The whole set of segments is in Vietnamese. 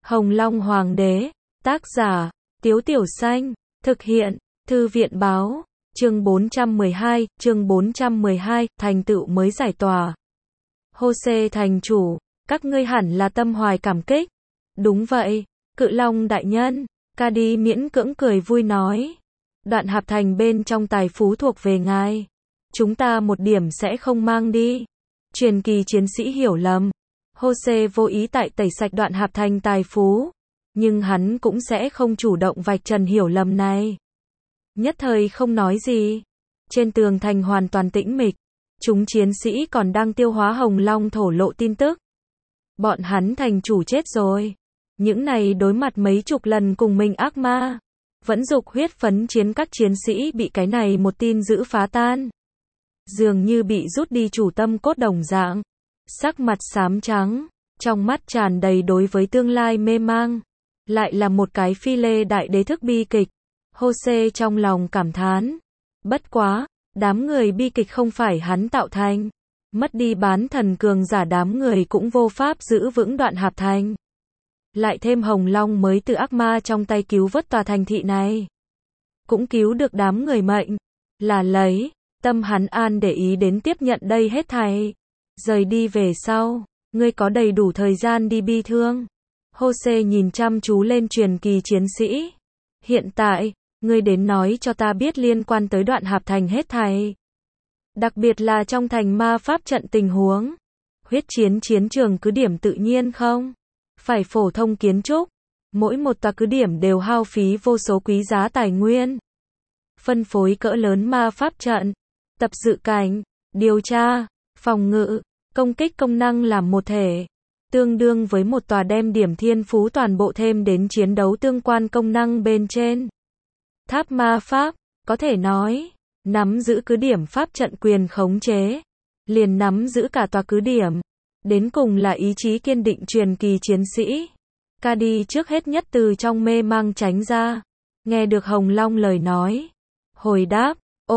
Hồng Long Hoàng đế, tác giả, Tiếu Tiểu Xanh, thực hiện, Thư viện báo, chương 412, thành tựu mới giải tỏa. Hô-xê thành chủ, các ngươi hẳn là tâm hoài cảm kích. Đúng vậy, Cự Long đại nhân, Ca-đi miễn cưỡng cười vui nói. Đoạn Hạp Thành bên trong tài phú thuộc về ngài. Chúng ta một điểm sẽ không mang đi. Truyền kỳ chiến sĩ hiểu lầm. Hô-xê vô ý tại tẩy sạch Đoạn Hạp Thành tài phú. Nhưng hắn cũng sẽ không chủ động vạch trần hiểu lầm này. Nhất thời không nói gì. Trên tường thành hoàn toàn tĩnh mịch. Chúng chiến sĩ còn đang tiêu hóa Hồng Long thổ lộ tin tức. Bọn hắn thành chủ chết rồi. Những này đối mặt mấy chục lần cùng mình ác ma. Vẫn dục huyết phấn chiến các chiến sĩ bị cái này một tin dữ phá tan. Dường như bị rút đi chủ tâm cốt đồng dạng. Sắc mặt xám trắng. Trong mắt tràn đầy đối với tương lai mê mang. Lại là một cái phi lê đại đế thức bi kịch. Hô-xê trong lòng cảm thán. Bất quá, đám người bi kịch không phải hắn tạo thành. Mất đi bán thần cường giả đám người cũng vô pháp giữ vững Đoạn Hạp Thành. Lại thêm Hồng Long mới từ ác ma trong tay cứu vớt tòa thành thị này. Cũng cứu được đám người mệnh. Là lấy, tâm hắn an để ý đến tiếp nhận đây hết thảy. Rời đi về sau, ngươi có đầy đủ thời gian đi bi thương. Hô-xê nhìn chăm chú lên truyền kỳ chiến sĩ. Hiện tại, ngươi đến nói cho ta biết liên quan tới Đoạn Hạp Thành hết thảy. Đặc biệt là trong thành ma pháp trận tình huống. Huyết chiến chiến trường cứ điểm tự nhiên không? Phải phổ thông kiến trúc. Mỗi một tòa cứ điểm đều hao phí vô số quý giá tài nguyên. Phân phối cỡ lớn ma pháp trận. Tập dự cảnh, điều tra, phòng ngự, công kích công năng làm một thể. Tương đương với một tòa đem điểm thiên phú toàn bộ thêm đến chiến đấu tương quan công năng bên trên. Tháp ma pháp, có thể nói, nắm giữ cứ điểm pháp trận quyền khống chế. Liền nắm giữ cả tòa cứ điểm. Đến cùng là ý chí kiên định truyền kỳ chiến sĩ. Ca-đi trước hết nhất từ trong mê mang tránh ra. Nghe được Hồng Long lời nói. Hồi đáp,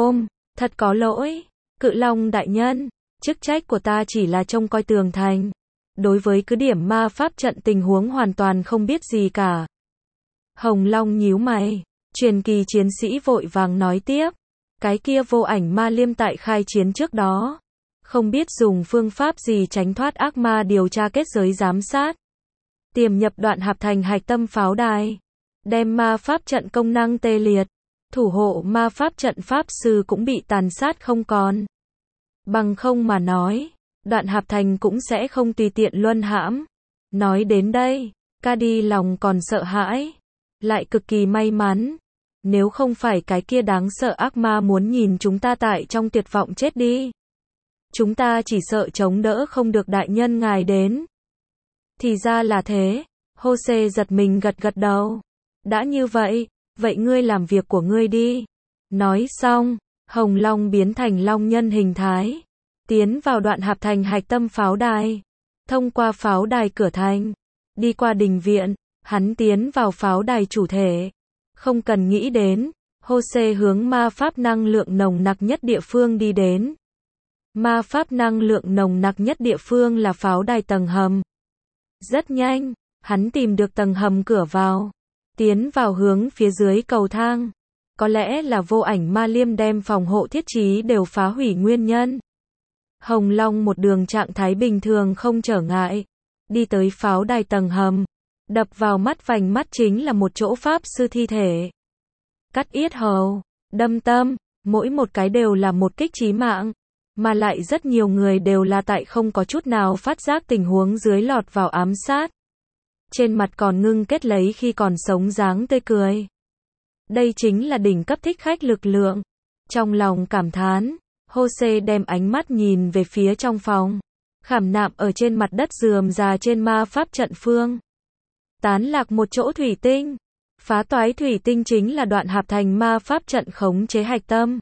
thật có lỗi. Cự Long đại nhân, chức trách của ta chỉ là trông coi tường thành. Đối với cứ điểm ma pháp trận tình huống hoàn toàn không biết gì cả. Hồng Long nhíu mày. Truyền kỳ chiến sĩ vội vàng nói tiếp. Cái kia vô ảnh ma liêm tại khai chiến trước đó. Không biết dùng phương pháp gì tránh thoát ác ma điều tra kết giới giám sát. Tiềm nhập Đoạn Hạp Thành hạch tâm pháo đài. Đem ma pháp trận công năng tê liệt. Thủ hộ ma pháp trận pháp sư cũng bị tàn sát không còn. Bằng không mà nói, Đoạn Hạp Thành cũng sẽ không tùy tiện luân hãm. Nói đến đây, Ca-đi lòng còn sợ hãi. Lại cực kỳ may mắn. Nếu không phải cái kia đáng sợ ác ma muốn nhìn chúng ta tại trong tuyệt vọng chết đi. Chúng ta chỉ sợ chống đỡ không được đại nhân ngài đến. Thì ra là thế. Hô-xê giật mình gật gật đầu. Đã như vậy, vậy ngươi làm việc của ngươi đi. Nói xong, Hồng Long biến thành long nhân hình thái. Tiến vào Đoạn Hạp Thành hạch tâm pháo đài. Thông qua pháo đài cửa thành. Đi qua đình viện, hắn tiến vào pháo đài chủ thể. Không cần nghĩ đến, Hô-xê hướng ma pháp năng lượng nồng nặc nhất địa phương đi đến. Ma pháp năng lượng nồng nặc nhất địa phương là pháo đài tầng hầm. Rất nhanh, hắn tìm được tầng hầm cửa vào. Tiến vào hướng phía dưới cầu thang. Có lẽ là vô ảnh ma liêm đem phòng hộ thiết trí đều phá hủy nguyên nhân. Hồng Long một đường trạng thái bình thường không trở ngại. Đi tới pháo đài tầng hầm. Đập vào mắt vành mắt chính là một chỗ pháp sư thi thể. Cắt yết hầu, đâm tâm, mỗi một cái đều là một kích chí mạng. Mà lại rất nhiều người đều là tại không có chút nào phát giác tình huống dưới lọt vào ám sát. Trên mặt còn ngưng kết lấy khi còn sống dáng tươi cười. Đây chính là đỉnh cấp thích khách lực lượng. Trong lòng cảm thán, Hô-xê đem ánh mắt nhìn về phía trong phòng. Khảm nạm ở trên mặt đất rườm rà trên ma pháp trận phương. Tán lạc một chỗ thủy tinh. Phá toái thủy tinh chính là Đoạn Hạp Thành ma pháp trận khống chế hạch tâm.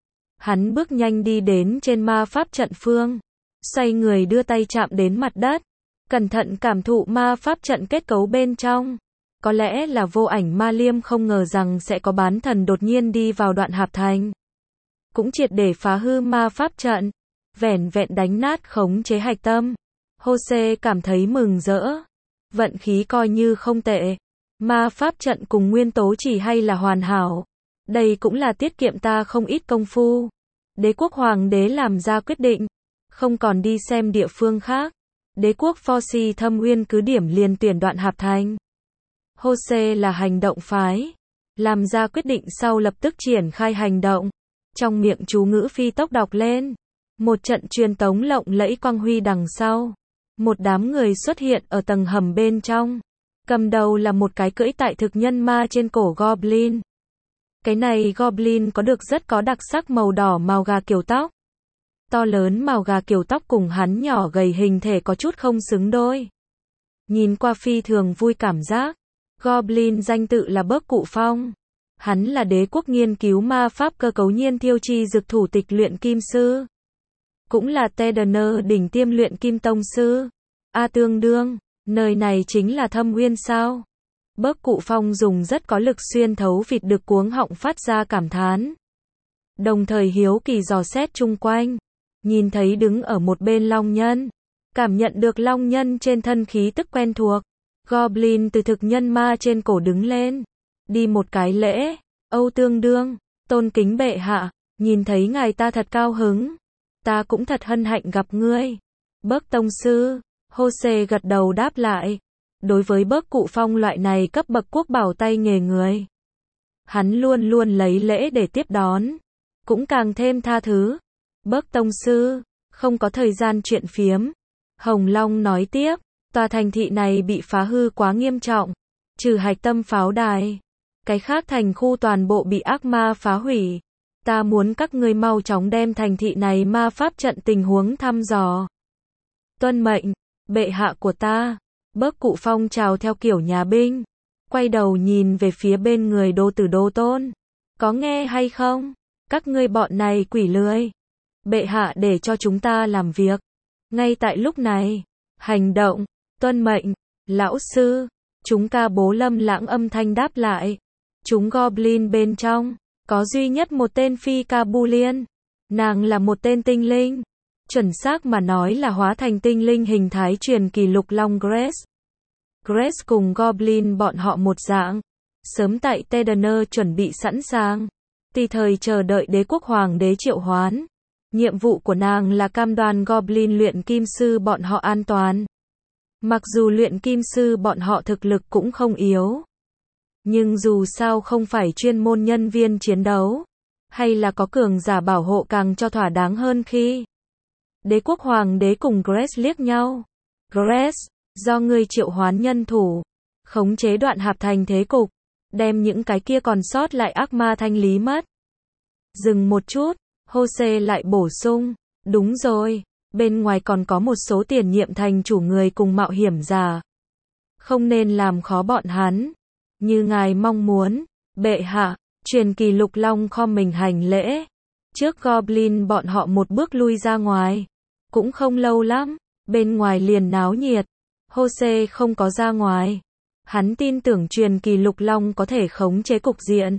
Hắn bước nhanh đi đến trên ma pháp trận phương. Xoay người đưa tay chạm đến mặt đất. Cẩn thận cảm thụ ma pháp trận kết cấu bên trong. Có lẽ là vô ảnh ma liêm không ngờ rằng sẽ có bán thần đột nhiên đi vào Đoạn Hạp Thành. Cũng triệt để phá hư ma pháp trận. Vẻn vẹn đánh nát khống chế hạch tâm. Hô-xê cảm thấy mừng rỡ. Vận khí coi như không tệ. Ma pháp trận cùng nguyên tố chỉ hay là hoàn hảo. Đây cũng là tiết kiệm ta không ít công phu. Đế quốc hoàng đế làm ra quyết định. Không còn đi xem địa phương khác. Đế quốc Forci Thâm Uyên cứ điểm liền tuyển Đoạn Hạp Thành. Jose là hành động phái. Làm ra quyết định sau lập tức triển khai hành động. Trong miệng chú ngữ phi tốc đọc lên. Một trận truyền tống lộng lẫy quang huy đằng sau. Một đám người xuất hiện ở tầng hầm bên trong. Cầm đầu là một cái cưỡi tại thực nhân ma trên cổ Goblin. Cái này Goblin có được rất có đặc sắc màu đỏ màu gà kiểu tóc. To lớn màu gà kiểu tóc cùng hắn nhỏ gầy hình thể có chút không xứng đôi. Nhìn qua phi thường vui cảm giác. Goblin danh tự là Bớp Cụ Phong. Hắn là đế quốc nghiên cứu ma pháp cơ cấu nhiên thiêu chi dược thủ tịch luyện kim sư. Cũng là Tedener đỉnh tiêm luyện kim tông sư. Tương đương, nơi này chính là Thâm Uyên sao? Bớp Cụ Phong dùng rất có lực xuyên thấu vịt được cuống họng phát ra cảm thán. Đồng thời hiếu kỳ dò xét chung quanh. Nhìn thấy đứng ở một bên long nhân. Cảm nhận được long nhân trên thân khí tức quen thuộc. Goblin từ thực nhân ma trên cổ đứng lên. Đi một cái lễ. Tương đương, tôn kính bệ hạ. Nhìn thấy ngài ta thật cao hứng. Ta cũng thật hân hạnh gặp ngươi. Bớp tông sư. Jose gật đầu đáp lại. Đối với Bớp Cụ Phong loại này cấp bậc quốc bảo tay nghề người. Hắn luôn luôn lấy lễ để tiếp đón. Cũng càng thêm tha thứ. Bớp tông sư, không có thời gian chuyện phiếm. Hồng Long nói tiếp, tòa thành thị này bị phá hư quá nghiêm trọng. Trừ hạch tâm pháo đài. Cái khác thành khu toàn bộ bị ác ma phá hủy. Ta muốn các ngươi mau chóng đem thành thị này ma pháp trận tình huống thăm dò. Tuân mệnh, bệ hạ của ta. Bớp Cụ Phong chào theo kiểu nhà binh. Quay đầu nhìn về phía bên người đô tử Đô Tôn. Có nghe hay không? Các ngươi bọn này quỷ lười. Bệ hạ để cho chúng ta làm việc. Ngay tại lúc này. Hành động. Tuân mệnh. Lão sư. Chúng ca bố Lâm Lãng âm thanh đáp lại. Chúng Goblin bên trong. Có duy nhất một tên Phi Ca Bu Liên. Nàng là một tên tinh linh. Chuẩn xác mà nói là hóa thành tinh linh hình thái truyền kỳ lục long Grace. Grace cùng Goblin bọn họ một dạng. Sớm tại Tedener chuẩn bị sẵn sàng. Tùy thời chờ đợi đế quốc hoàng đế triệu hoán. Nhiệm vụ của nàng là cam đoan Goblin luyện kim sư bọn họ an toàn. Mặc dù luyện kim sư bọn họ thực lực cũng không yếu. Nhưng dù sao không phải chuyên môn nhân viên chiến đấu. Hay là có cường giả bảo hộ càng cho thỏa đáng hơn khi. Đế quốc hoàng đế cùng Grace liếc nhau. Grace, do ngươi triệu hoán nhân thủ. Khống chế Đoạn Hạp Thành thế cục. Đem những cái kia còn sót lại ác ma thanh lý mất. Dừng một chút. Jose lại bổ sung. Đúng rồi. Bên ngoài còn có một số tiền nhiệm thành chủ người cùng mạo hiểm giả. Không nên làm khó bọn hắn. Như ngài mong muốn. Bệ hạ. Truyền kỳ lục long khom mình hành lễ. Trước Goblin bọn họ một bước lui ra ngoài. Cũng không lâu lắm. Bên ngoài liền náo nhiệt. Jose không có ra ngoài. Hắn tin tưởng truyền kỳ lục long có thể khống chế cục diện.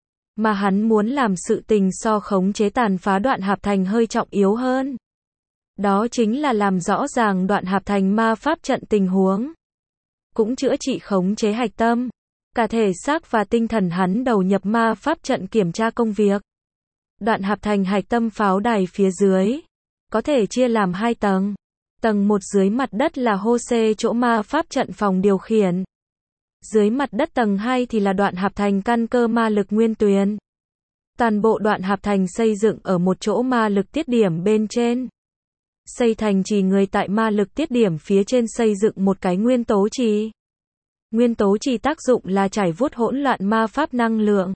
Mà hắn muốn làm sự tình so khống chế tàn phá Đoạn Hạp Thành hơi trọng yếu hơn. Đó chính là làm rõ ràng Đoạn Hạp Thành ma pháp trận tình huống. Cũng chữa trị khống chế hạch tâm. Cả thể xác và tinh thần hắn đầu nhập ma pháp trận kiểm tra công việc. Đoạn Hạp Thành hạch tâm pháo đài phía dưới. Có thể chia làm 2 tầng. Tầng 1 dưới mặt đất là Jose chỗ ma pháp trận phòng điều khiển. Dưới mặt đất tầng 2 thì là Đoạn Hạp Thành căn cơ ma lực nguyên tuyền. Toàn bộ Đoạn Hạp Thành xây dựng ở một chỗ ma lực tiết điểm bên trên. Xây thành trì người tại ma lực tiết điểm phía trên xây dựng một cái nguyên tố trì. Nguyên tố trì tác dụng là trải vuốt hỗn loạn ma pháp năng lượng.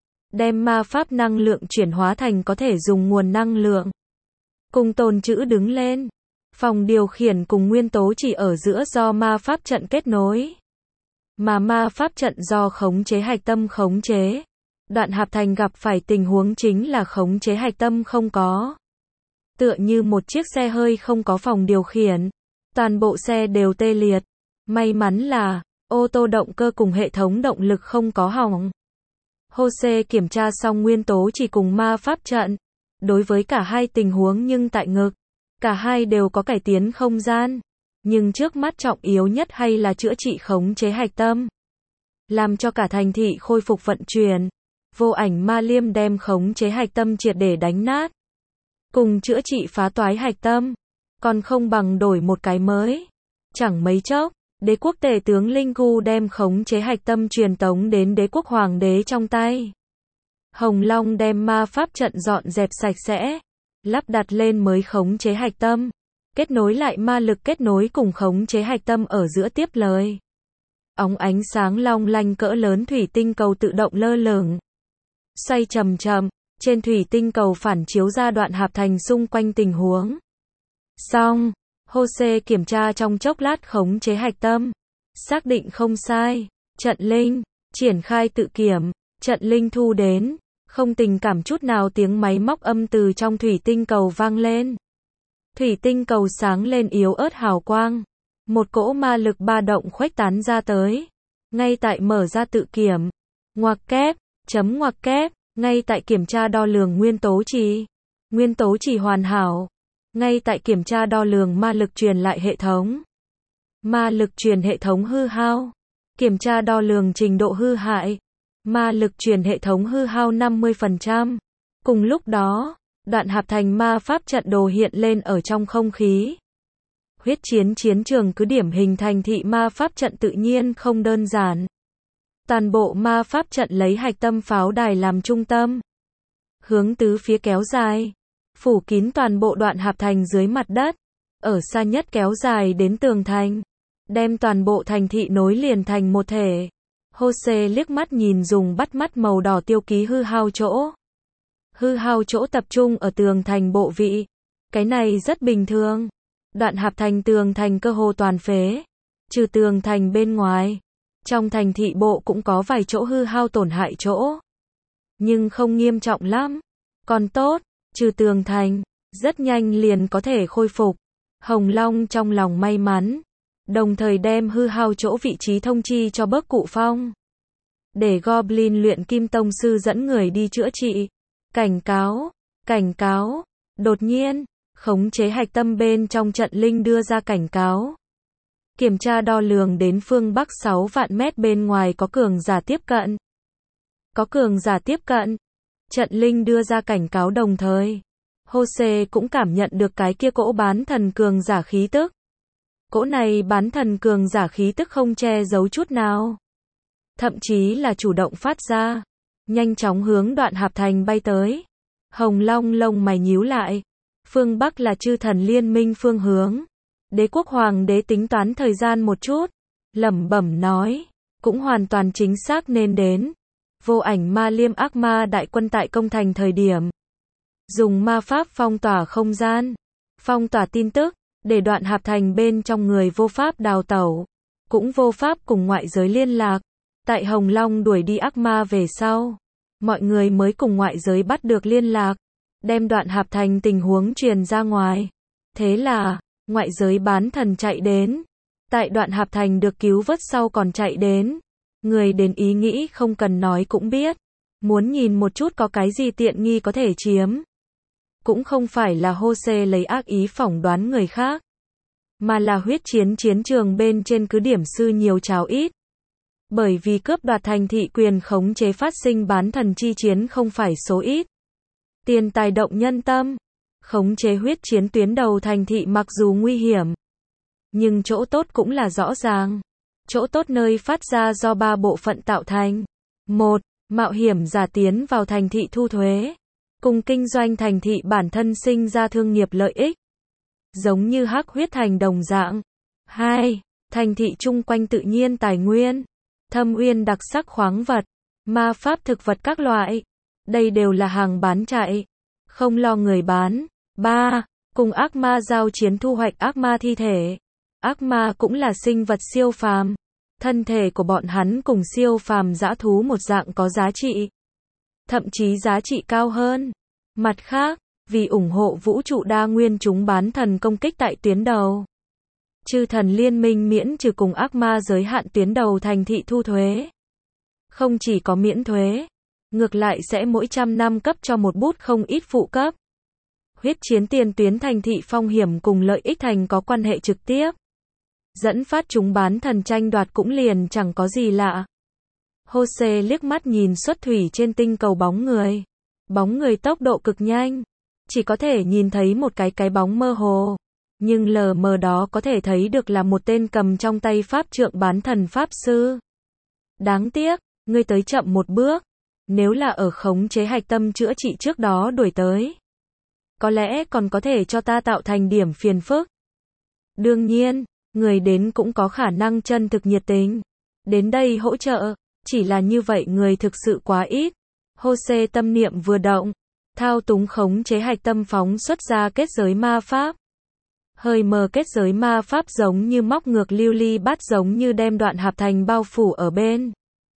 Đem ma pháp năng lượng chuyển hóa thành có thể dùng nguồn năng lượng. Cùng tồn trữ đứng lên. Phòng điều khiển cùng nguyên tố trì ở giữa do ma pháp trận kết nối. Mà ma pháp trận do khống chế hạch tâm khống chế. Đoạn Hạp Thành gặp phải tình huống chính là khống chế hạch tâm không có. Tựa như một chiếc xe hơi không có phòng điều khiển. Toàn bộ xe đều tê liệt. May mắn là, ô tô động cơ cùng hệ thống động lực không có hỏng. Jose kiểm tra xong nguyên tố chỉ cùng ma pháp trận. Đối với cả hai tình huống nhưng tại ngực. Cả hai đều có cải tiến không gian. Nhưng trước mắt trọng yếu nhất hay là chữa trị khống chế hạch tâm. Làm cho cả thành thị khôi phục vận chuyển. Vô Ảnh Ma Liêm đem khống chế hạch tâm triệt để đánh nát. Cùng chữa trị phá toái hạch tâm. Còn không bằng đổi một cái mới. Chẳng mấy chốc, đế quốc tể tướng Linh Gu đem khống chế hạch tâm truyền tống đến đế quốc hoàng đế trong tay. Hồng Long đem ma pháp trận dọn dẹp sạch sẽ. Lắp đặt lên mới khống chế hạch tâm. Kết nối lại ma lực kết nối cùng khống chế hạch tâm ở giữa tiếp lời. Óng ánh sáng long lanh cỡ lớn thủy tinh cầu tự động lơ lửng. Xoay chậm chậm, trên thủy tinh cầu phản chiếu ra đoạn hạp thành xung quanh tình huống. Xong, Jose kiểm tra trong chốc lát khống chế hạch tâm. Xác định không sai. Trận linh, triển khai tự kiểm. Trận linh thu đến. Không tình cảm chút nào tiếng máy móc âm từ trong thủy tinh cầu vang lên. Thủy tinh cầu sáng lên yếu ớt hào quang. Một cỗ ma lực ba động khuếch tán ra tới. Ngay tại mở ra tự kiểm. Ngoặc kép, chấm ngoặc kép. Ngay tại kiểm tra đo lường nguyên tố trì. Nguyên tố trì hoàn hảo. Ngay tại kiểm tra đo lường ma lực truyền lại hệ thống. Ma lực truyền hệ thống hư hao. Kiểm tra đo lường trình độ hư hại. Ma lực truyền hệ thống hư hao 50%. Cùng lúc đó, đoạn hạp thành ma pháp trận đồ hiện lên ở trong không khí. Huyết chiến chiến trường cứ điểm hình thành thị ma pháp trận tự nhiên không đơn giản. Toàn bộ ma pháp trận lấy hạch tâm pháo đài làm trung tâm. Hướng tứ phía kéo dài. Phủ kín toàn bộ đoạn hạp thành dưới mặt đất. Ở xa nhất kéo dài đến tường thành. Đem toàn bộ thành thị nối liền thành một thể. Jose liếc mắt nhìn dùng bắt mắt màu đỏ tiêu ký hư hao chỗ. Hư hao chỗ tập trung ở tường thành bộ vị. Cái này rất bình thường. Đoạn hạp thành tường thành cơ hồ toàn phế. Trừ tường thành bên ngoài. Trong thành thị bộ cũng có vài chỗ hư hao tổn hại chỗ. Nhưng không nghiêm trọng lắm. Còn tốt, trừ tường thành, rất nhanh liền có thể khôi phục. Hồng Long trong lòng may mắn. Đồng thời đem hư hao chỗ vị trí thông chi cho Bấc Cụ Phong. Để Goblin luyện kim tông sư dẫn người đi chữa trị. Cảnh cáo, cảnh cáo. Đột nhiên, khống chế hạch tâm bên trong trận linh đưa ra cảnh cáo. Kiểm tra đo lường đến phương Bắc 6 vạn mét bên ngoài có cường giả tiếp cận. Có cường giả tiếp cận. Trận linh đưa ra cảnh cáo đồng thời. Jose cũng cảm nhận được cái kia cỗ bán thần cường giả khí tức. Cỗ này bán thần cường giả khí tức không che giấu chút nào. Thậm chí là chủ động phát ra. Nhanh chóng hướng đoạn hạp thành bay tới. Hồng Long lông mày nhíu lại. Phương Bắc là chư thần liên minh phương hướng. Đế quốc hoàng đế tính toán thời gian một chút. Lẩm bẩm nói. Cũng hoàn toàn chính xác nên đến. Vô Ảnh Ma Liêm ác ma đại quân tại công thành thời điểm. Dùng ma pháp phong tỏa không gian. Phong tỏa tin tức. Để đoạn hạp thành bên trong người vô pháp đào tẩu. Cũng vô pháp cùng ngoại giới liên lạc. Tại Hồng Long đuổi đi ác ma về sau. Mọi người mới cùng ngoại giới bắt được liên lạc. Đem đoạn hạp thành tình huống truyền ra ngoài. Thế là, ngoại giới bán thần chạy đến. Tại đoạn hạp thành được cứu vớt sau còn chạy đến. Người đến ý nghĩ không cần nói cũng biết. Muốn nhìn một chút có cái gì tiện nghi có thể chiếm. Cũng không phải là Jose lấy ác ý phỏng đoán người khác. Mà là huyết chiến chiến trường bên trên cứ điểm sư nhiều cháo ít. Bởi vì cướp đoạt thành thị quyền khống chế phát sinh bán thần chi chiến không phải số ít. Tiền tài động nhân tâm. Khống chế huyết chiến tuyến đầu thành thị mặc dù nguy hiểm. Nhưng chỗ tốt cũng là rõ ràng. Chỗ tốt nơi phát ra do 3 bộ phận tạo thành. 1. Mạo hiểm giả tiến vào thành thị thu thuế. Cùng kinh doanh thành thị bản thân sinh ra thương nghiệp lợi ích. Giống như Hắc Huyết Thành đồng dạng. 2. Thành thị chung quanh tự nhiên tài nguyên. Thâm uyên đặc sắc khoáng vật. Ma pháp thực vật các loại. Đây đều là hàng bán chạy. Không lo người bán. 3. Cùng ác ma giao chiến thu hoạch ác ma thi thể. Ác ma cũng là sinh vật siêu phàm. Thân thể của bọn hắn cùng siêu phàm dã thú một dạng có giá trị. Thậm chí giá trị cao hơn. Mặt khác, vì ủng hộ vũ trụ đa nguyên chúng bán thần công kích tại tuyến đầu. Chư thần liên minh miễn trừ cùng ác ma giới hạn tuyến đầu thành thị thu thuế. Không chỉ có miễn thuế, ngược lại sẽ mỗi 100 năm cấp cho một bút không ít phụ cấp. Huyết chiến tiền tuyến thành thị phong hiểm cùng lợi ích thành có quan hệ trực tiếp. dẫn phát chúng bán thần tranh đoạt cũng liền chẳng có gì lạ. Jose liếc mắt nhìn xuất thủy trên tinh cầu bóng người. Bóng người tốc độ cực nhanh. Chỉ có thể nhìn thấy một cái bóng mơ hồ. Nhưng lờ mờ đó có thể thấy được là một tên cầm trong tay pháp trượng bán thần pháp sư. Đáng tiếc, ngươi tới chậm một bước. Nếu là ở khống chế hạch tâm chữa trị trước đó đuổi tới, có lẽ còn có thể cho ta tạo thành điểm phiền phức. Đương nhiên, người đến cũng có khả năng chân thực nhiệt tình. Đến đây hỗ trợ, chỉ là như vậy người thực sự quá ít. Jose tâm niệm vừa động, thao túng khống chế hạch tâm phóng xuất ra kết giới ma pháp. Hơi mờ kết giới ma pháp giống như móc ngược lưu ly bát giống như đem đoạn hạp thành bao phủ ở bên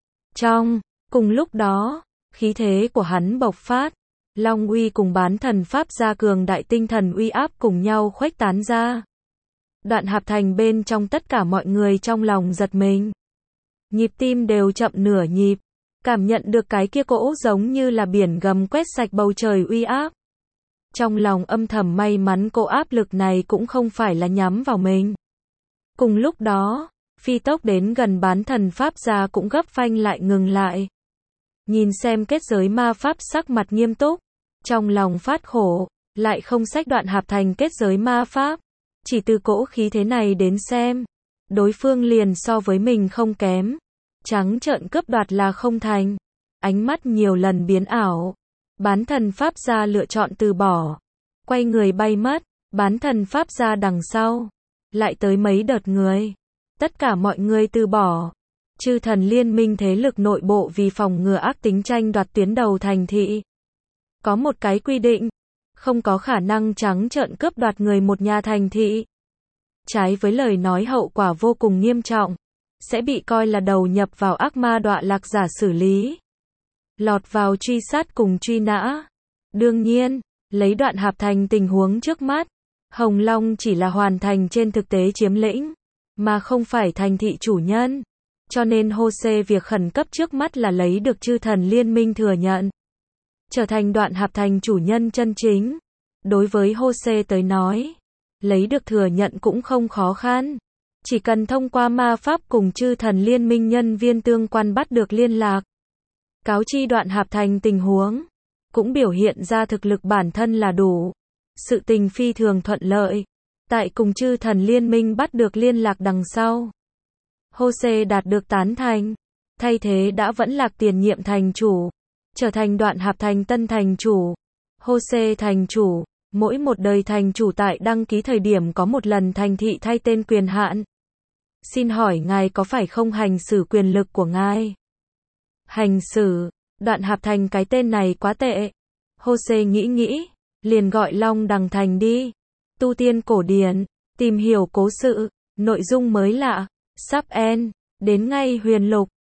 trong. Cùng lúc đó, khí thế của hắn bộc phát. Long uy cùng bán thần pháp gia cường đại tinh thần uy áp cùng nhau khuếch tán ra. Đoạn hạp thành bên trong tất cả mọi người trong lòng giật mình. Nhịp tim đều chậm nửa nhịp. Cảm nhận được cái kia cỗ giống như là biển gầm quét sạch bầu trời uy áp. Trong lòng âm thầm may mắn cỗ áp lực này cũng không phải là nhắm vào mình. Cùng lúc đó, phi tốc đến gần bán thần pháp gia cũng gấp phanh lại ngừng lại. Nhìn xem kết giới ma pháp sắc mặt nghiêm túc. Trong lòng phát khổ, lại không xách đoạn hạp thành kết giới ma pháp. Chỉ từ cỗ khí thế này đến xem, đối phương liền so với mình không kém. Trắng trợn cướp đoạt là không thành. Ánh mắt nhiều lần biến ảo. Bán thần pháp gia lựa chọn từ bỏ. Quay người bay mất. Bán thần pháp gia đằng sau. Lại tới mấy đợt người. Tất cả mọi người từ bỏ. Chư thần liên minh thế lực nội bộ vì phòng ngừa ác tính tranh đoạt tuyến đầu thành thị. Có một cái quy định. Không có khả năng trắng trợn cướp đoạt người một nhà thành thị. Trái với lời nói hậu quả vô cùng nghiêm trọng. Sẽ bị coi là đầu nhập vào ác ma đọa lạc giả xử lý. Lọt vào truy sát cùng truy nã. Đương nhiên, lấy đoạn hạp thành tình huống trước mắt. Hồng Long chỉ là hoàn thành trên thực tế chiếm lĩnh. Mà không phải thành thị chủ nhân. Cho nên Jose việc khẩn cấp trước mắt là lấy được chư thần liên minh thừa nhận. Trở thành đoạn hạp thành chủ nhân chân chính. Đối với Jose tới nói, lấy được thừa nhận cũng không khó khăn. Chỉ cần thông qua ma pháp cùng chư thần liên minh nhân viên tương quan bắt được liên lạc. Cáo chi đoạn hạp thành tình huống. Cũng biểu hiện ra thực lực bản thân là đủ. Sự tình phi thường thuận lợi. Tại cùng chư thần liên minh bắt được liên lạc đằng sau. Jose đạt được tán thành. Thay thế đã vẫn lạc tiền nhiệm thành chủ. Trở thành đoạn hạp thành tân thành chủ. Jose thành chủ. Mỗi một đời thành chủ tại đăng ký thời điểm có một lần thành thị thay tên quyền hạn. Xin hỏi ngài có phải không hành xử quyền lực của ngài? Hành xử. Đoạn hạp thành cái tên này quá tệ. Jose nghĩ. Liền gọi Long Đằng Thành đi. Tu tiên cổ điển. Tìm hiểu cố sự. Nội dung mới lạ. Sắp end. Đến ngay huyền lục.